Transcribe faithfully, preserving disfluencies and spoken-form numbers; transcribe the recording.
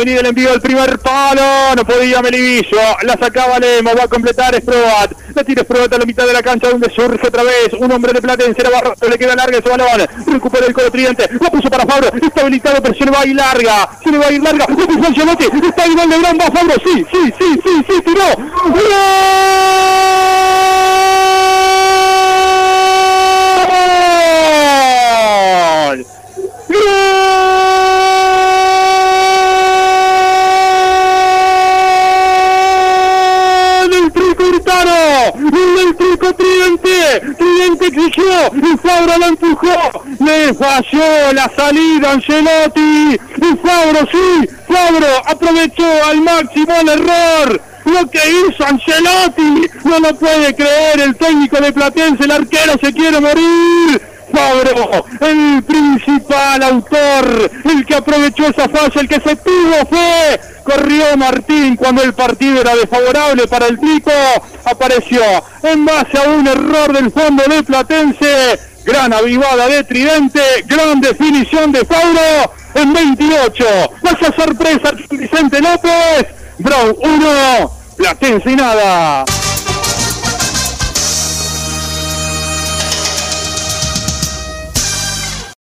venir el envío del primer palo, no podía Melivillo, la sacaba Lemos, va a completar Sproat, la tira Sproat a la mitad de la cancha donde surge otra vez un hombre de Platense, la barra, le queda larga ese balón, recupera el Colo Tridente, la puso para Fabro, está habilitado pero se le va a ir larga, se le va a ir larga, lo puso Ancelotti, está igual de gran, va Fabro, sí, sí, sí, sí, sí, tiró, ¡gol! El Trico Tridente, Tridente exigió y Fabro lo empujó, le falló la salida Ancelotti y Fabro sí, Fabro aprovechó al máximo el error, lo que hizo Ancelotti, no lo puede creer el técnico de Platense, el arquero se quiere morir. Fabro, el principal autor, el que aprovechó esa falla, el que se tuvo fe. Corrió Martín cuando el partido era desfavorable para el Trico, apareció en base a un error del fondo de Platense, gran avivada de Tridente, gran definición de Fabro en veintiocho, vaya sorpresa Vicente López, Brown uno, Platense nada.